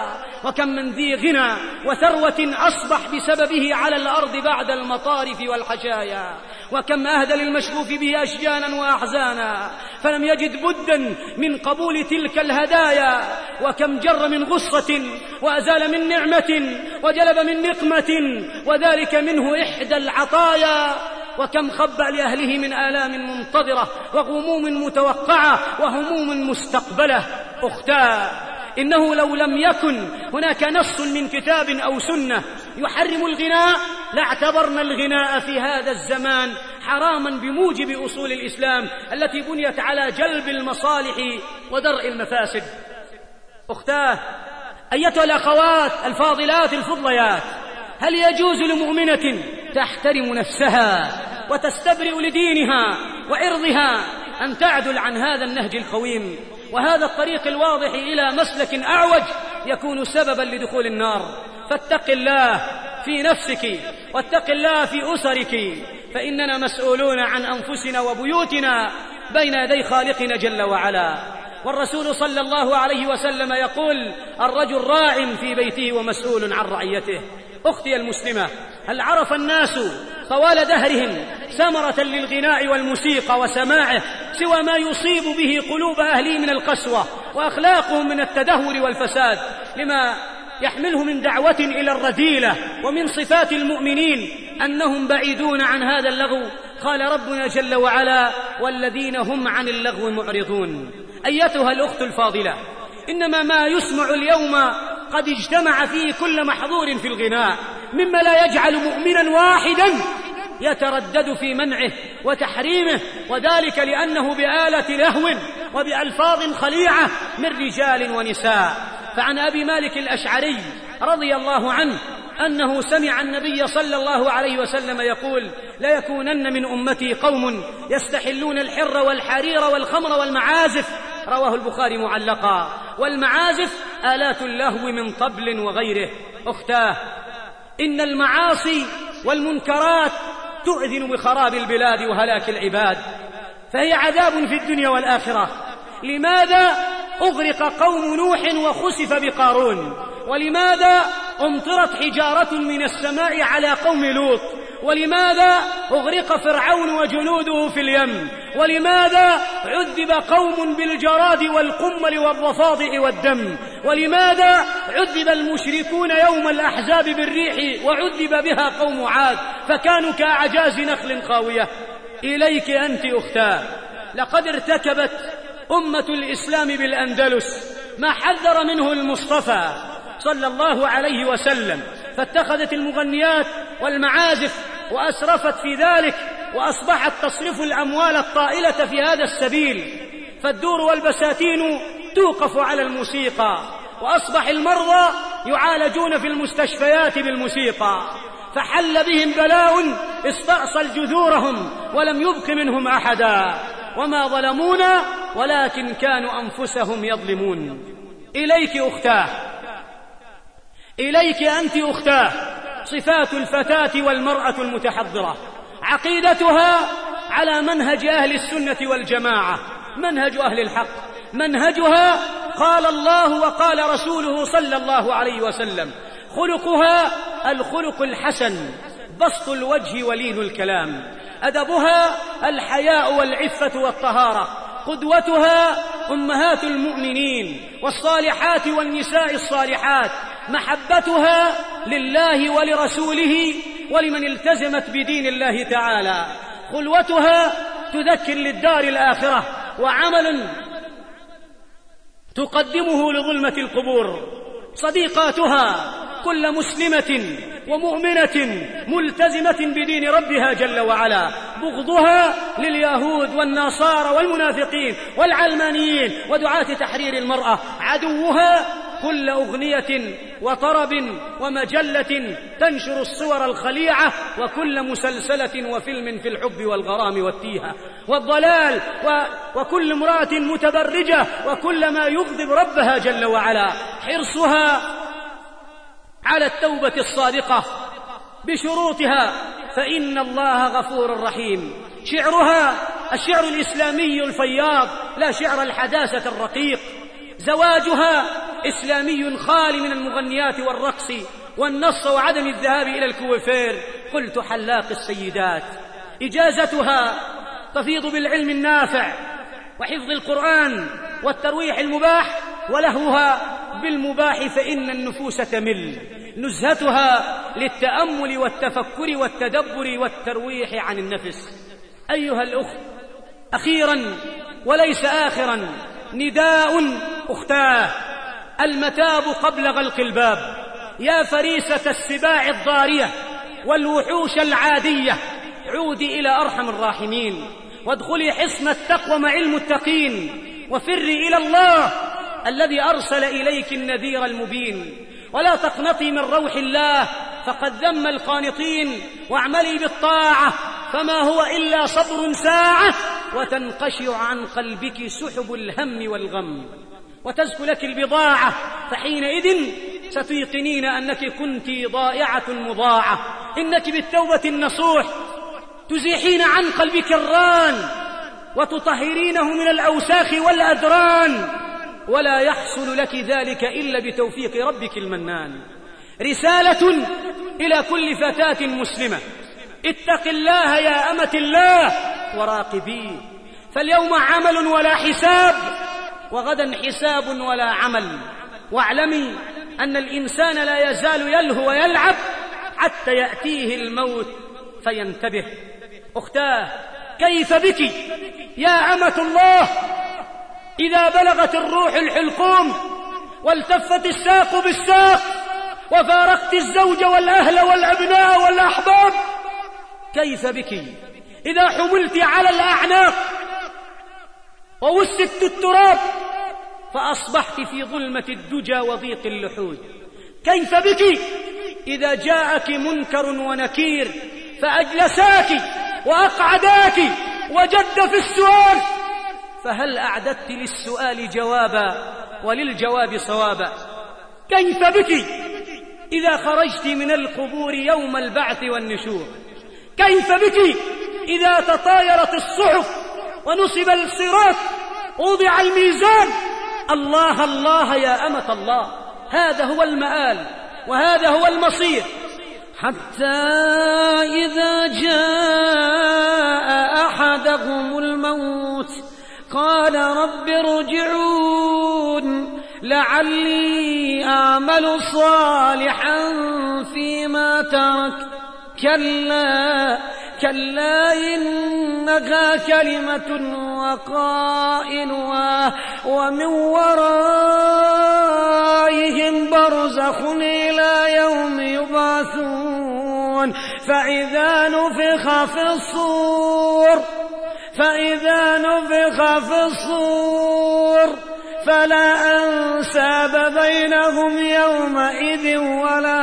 وكم من ذي غنى وثروة أصبح بسببه على الأرض بعد المطارف والحشايا، وكم أهدى للمشغوف به أشجانا وأحزانا فلم يجد بدا من قبول تلك الهدايا، وكم جر من غصة وأزال من نعمة وجلب من نقمة وذلك منه إحدى العطايا، وكم خبأ لأهله من آلام منتظرة وغموم متوقعة وهموم مستقبلة. أختاه، إنه لو لم يكن هناك نص من كتاب أو سنة يحرم الغناء لاعتبرنا الغناء في هذا الزمان حراما بموجب أصول الإسلام التي بنيت على جلب المصالح ودرء المفاسد. أختاه، أيتها الأخوات الفاضلات الفضليات، هل يجوز لمؤمنة تحترم نفسها وتستبرئ لدينها وعرضها أن تعدل عن هذا النهج القويم وهذا الطريق الواضح إلى مسلك أعوج يكون سببا لدخول النار؟ فاتق الله في نفسك واتق الله في أسرك، فإننا مسؤولون عن أنفسنا وبيوتنا بين يدي خالقنا جل وعلا. والرسول صلى الله عليه وسلم يقول: الرجل راع في بيته ومسؤول عن رعيته. أختي المسلمة، هل عرف الناس طوال دهرهم ثمرة للغناء والموسيقى وسماعه سوى ما يصيب به قلوب أهله من القسوة وأخلاقهم من التدهور والفساد، لما يحمله من دعوة إلى الرذيلة؟ ومن صفات المؤمنين أنهم بعيدون عن هذا اللغو. قال ربنا جل وعلا: والذين هم عن اللغو معرضون. أيتها الأخت الفاضلة، إنما ما يسمع اليوم قد اجتمع فيه كل محظور في الغناء، مما لا يجعل مؤمنا واحدا يتردد في منعه وتحريمه، وذلك لأنه بآلة لهو وبألفاظ خليعة من رجال ونساء. فعن أبي مالك الأشعري رضي الله عنه أنه سمع النبي صلى الله عليه وسلم يقول: لا يكونن من أمتي قوم يستحلون الحر والحرير والخمر والمعازف. رواه البخاري معلقا. والمعازف آلات اللهو من طبل وغيره. أختاه، إن المعاصي والمنكرات تؤذن بخراب البلاد وهلاك العباد، فهي عذاب في الدنيا والآخرة. لماذا أغرق قوم نوح وخسف بقارون؟ ولماذا أمطرت حجارة من السماء على قوم لوط؟ ولماذا أغرق فرعون وجنوده في اليم؟ ولماذا عذب قوم بالجراد والقمل والضفادع والدم؟ ولماذا عذب المشركون يوم الأحزاب بالريح وعذب بها قوم عاد فكانوا كأعجاز نخل خاوية؟ إليك أنت أختاه، لقد ارتكبت أمة الإسلام بالأندلس ما حذر منه المصطفى صلى الله عليه وسلم، فاتخذت المغنيات والمعازف وأسرفت في ذلك، وأصبحت تصرف الأموال الطائلة في هذا السبيل، فالدور والبساتين توقف على الموسيقى، وأصبح المرضى يعالجون في المستشفيات بالموسيقى، فحل بهم بلاء استأصل جذورهم ولم يبق منهم أحدا، وما ظلمونا ولكن كانوا أنفسهم يظلمون. إليك أختاه، إليك أنت أختاه، صفات الفتاة والمرأة المتحضرة، عقيدتها على منهج أهل السنة والجماعة، منهج أهل الحق، منهجها قال الله وقال رسوله صلى الله عليه وسلم، خلقها الخلق الحسن، بسط الوجه ولين الكلام، أدبها الحياء والعفة والطهارة، قدوتها أمهات المؤمنين والصالحات والنساء الصالحات، محبتها لله ولرسوله ولمن التزمت بدين الله تعالى، خلوتها تذكر للدار الآخرة، وعمل تقدمه لظلمة القبور، صديقاتها كل مسلمة ومؤمنة ملتزمة بدين ربها جل وعلا، بغضها لليهود والنصارى والمنافقين والعلمانيين ودعاة تحرير المرأة، عدوها كل أغنية وطرب ومجلة تنشر الصور الخليعة، وكل مسلسلة وفيلم في الحب والغرام والتيهة والضلال، وكل امرأة متبرجة، وكل ما يغضب ربها جل وعلا. حرصها على التوبة الصادقة بشروطها، فإن الله غفور رحيم. شعرها الشعر الإسلامي الفياض، لا شعر الحداثة الرقيق. زواجها إسلامي خالي من المغنيات والرقص والنص وعدم الذهاب إلى الكوافير. قلت حلاق السيدات إجازتها تفيض بالعلم النافع وحفظ القرآن والترويح المباح، ولهوها بالمباح فإن النفوس تمل. نزهتها للتأمل والتفكر والتدبر والترويح عن النفس. أيها الأخت، أخيرا وليس آخرا، نداء أختاه: المتاب قبل غلق الباب. يا فريسة السباع الضارية والوحوش العادية، عودي إلى أرحم الراحمين، وادخلي حصن التقوى مع المتقين، وفري إلى الله الذي أرسل إليك النذير المبين. ولا تقنطي من روح الله فقد ذم القانطين، واعملي بالطاعة فما هو إلا صبر ساعة، وتنقشع عن قلبك سحب الهم والغم، وتزكو لك البضاعة، فحينئذ ستيقنين أنك كنت ضائعة مضاعة. إنك بالتوبة النصوح تزيحين عن قلبك الران وتطهرينه من الأوساخ والأدران، ولا يحصل لك ذلك إلا بتوفيق ربك المنان. رسالة إلى كل فتاة مسلمة: اتق الله يا أمة الله وراقبيه، فاليوم عمل ولا حساب، وغدا حساب ولا عمل. واعلمي أن الإنسان لا يزال يلهو ويلعب حتى يأتيه الموت فينتبه. أختاه، كيف بك يا أمة الله إذا بلغت الروح الحلقوم والتفت الساق بالساق وفارقت الزوج والأهل والأبناء والأحباب؟ كيف بك إذا حملت على الأعناق ووسدت التراب فأصبحت في ظلمة الدجى وضيق اللحود؟ كيف بك إذا جاءك منكر ونكير فأجلساك وأقعداك وجد في السؤال؟ فهل أعددت للسؤال جوابا وللجواب صوابا؟ كيف بك إذا خرجت من القبور يوم البعث والنشور؟ كيف بك إذا تطايرت الصحف ونصب الصراط ووضع الميزان؟ الله الله يا أمة الله، هذا هو المآل وهذا هو المصير. حتى إذا جاء أحدهم الموت قال رب ارجعون لعلي أعمل صالحا فيما ترك. كلا إنها كلمة وقائلها ومن ورائهم برزخ إلى يوم يبعثون. فإذا نفخ في الصور فلا أنساب بينهم يومئذ ولا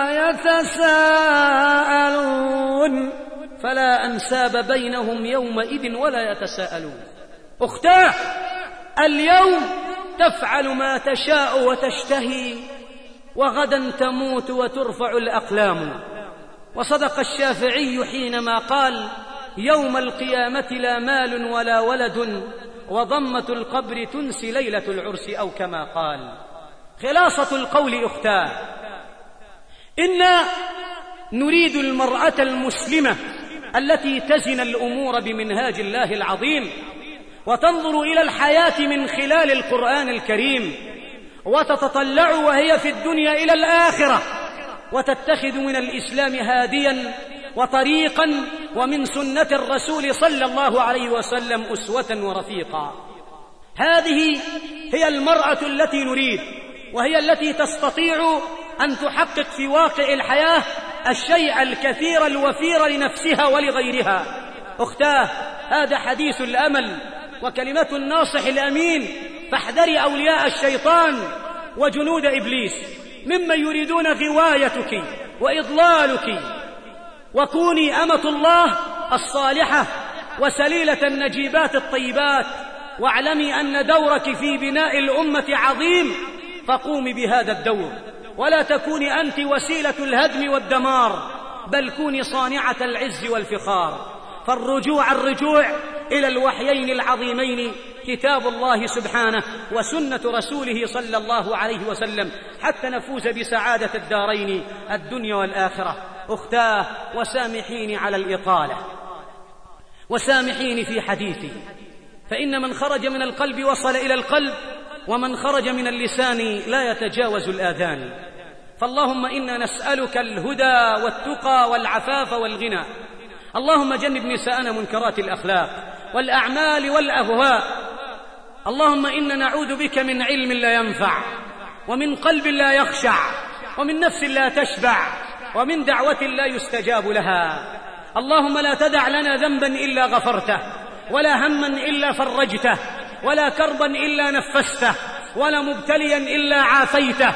يتساءلون. أختاه، اليوم تفعل ما تشاء وتشتهي، وغدا تموت وترفع الأقلام. وصدق الشافعي حينما قال: يوم القيامة لا مال ولا ولد، وضمة القبر تنسي ليلة العرس، أو كما قال. خلاصة القول أختاه: إنا نريد المرأة المسلمة التي تزن الأمور بمنهاج الله العظيم، وتنظر إلى الحياة من خلال القرآن الكريم، وتتطلع وهي في الدنيا إلى الآخرة، وتتخذ من الإسلام هاديا وطريقا، ومن سنة الرسول صلى الله عليه وسلم أسوة ورفيقا. هذه هي المرأة التي نريد، وهي التي تستطيع أن تحقق في واقع الحياة الشيء الكثير الوفير لنفسها ولغيرها. أختاه، هذا حديث الأمل وكلمة الناصح الأمين، فاحذري أولياء الشيطان وجنود إبليس ممن يريدون غوايتك وإضلالك. وكوني أمة الله الصالحة وسليلة النجيبات الطيبات، واعلمي أن دورك في بناء الأمة عظيم، فقومي بهذا الدور، ولا تكوني أنت وسيلة الهدم والدمار، بل كوني صانعة العز والفخار. فالرجوع إلى الوحيين العظيمين كتاب الله سبحانه وسنة رسوله صلى الله عليه وسلم، حتى نفوز بسعادة الدارين الدنيا والآخرة. أختاه، وسامحيني على الإطالة، وسامحيني في حديثي، فإن من خرج من القلب وصل إلى القلب، ومن خرج من اللسان لا يتجاوز الآذان. فاللهم إنا نسألك الهدى والتقى والعفاف والغنى. اللهم جنب نساءنا منكرات الأخلاق والأعمال والأهواء. اللهم إنا نعوذ بك من علم لا ينفع، ومن قلب لا يخشع، ومن نفس لا تشبع، ومن دعوة لا يستجاب لها. اللهم لا تدع لنا ذنبا إلا غفرته، ولا هما إلا فرجته، ولا كربا إلا نفسته، ولا مبتليا إلا عافيته،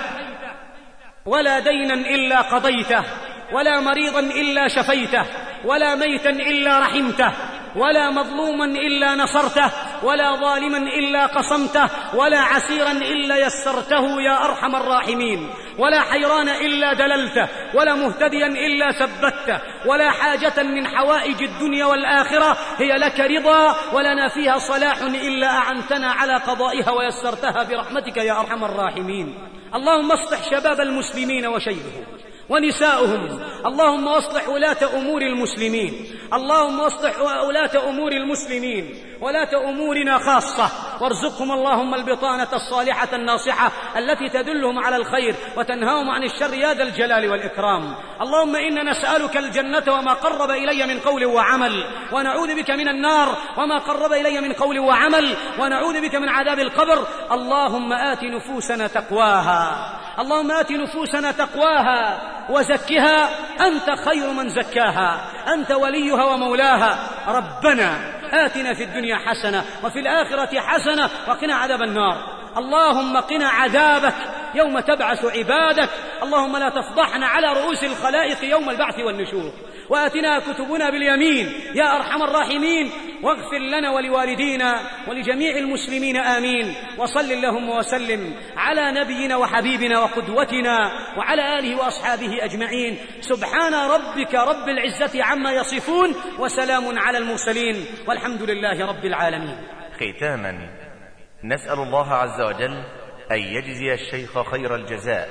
ولا دينا إلا قضيته، ولا مريضا إلا شفيته، ولا ميتا إلا رحمته، ولا مظلوما إلا نصرته، ولا ظالما إلا قصمته، ولا عسيرا إلا يسرته يا أرحم الراحمين، ولا حيران إلا دللته، ولا مهتديا إلا ثبته، ولا حاجة من حوائج الدنيا والآخرة هي لك رضا ولنا فيها صلاح إلا أعنتنا على قضائها ويسرتها برحمتك يا أرحم الراحمين. اللهم اصلح شباب المسلمين وشيبهم ونساؤهم. اللهم اصلح ولاة أمور المسلمين. اللهم اصلح ولاة أمور المسلمين، ولاة أمورنا خاصة، وارزقهم اللهم البطانة الصالحة الناصحة التي تدلهم على الخير وتنهاهم عن الشر يا ذا الجلال والإكرام. اللهم إنا نسألك الجنة وما قرب إلي من قول وعمل، ونعوذ بك من النار وما قرب إلي من قول وعمل، ونعوذ بك من عذاب القبر. اللهم آت نفوسنا تقواها، اللهم آت نفوسنا تقواها وزكها، أنت خير من زكاها، أنت وليها ومولاها. ربنا آتنا في الدنيا حسنة وفي الآخرة حسنة وقنا عذاب النار. اللهم قنا عذابك يوم تبعث عبادك. اللهم لا تفضحنا على رؤوس الخلائق يوم البعث والنشور. وآتنا كتبنا باليمين يا أرحم الراحمين، واغفر لنا ولوالدينا ولجميع المسلمين آمين. وصل اللهم وسلم على نبينا وحبيبنا وقدوتنا وعلى آله وأصحابه أجمعين. سبحان ربك رب العزة عما يصفون، وسلام على المرسلين، والحمد لله رب العالمين. ختاما، نسأل الله عز وجل أن يجزي الشيخ خير الجزاء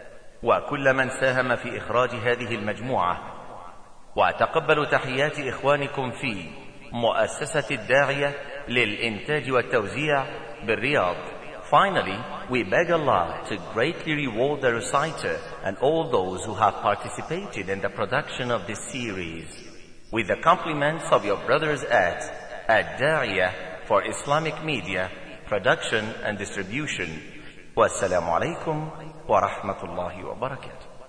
وكل من ساهم في إخراج هذه المجموعة، وتقبلوا تحيات إخوانكم في مؤسسة الداعية للإنتاج والتوزيع بالرياض. Finally, we beg Allah to greatly reward the reciter and all those who have participated in the production of this series with the compliments of your brothers at Ad-Da'iyah for Islamic Media, Production and Distribution. Wassalamu alaikum wa rahmatullahi wa barakatuh.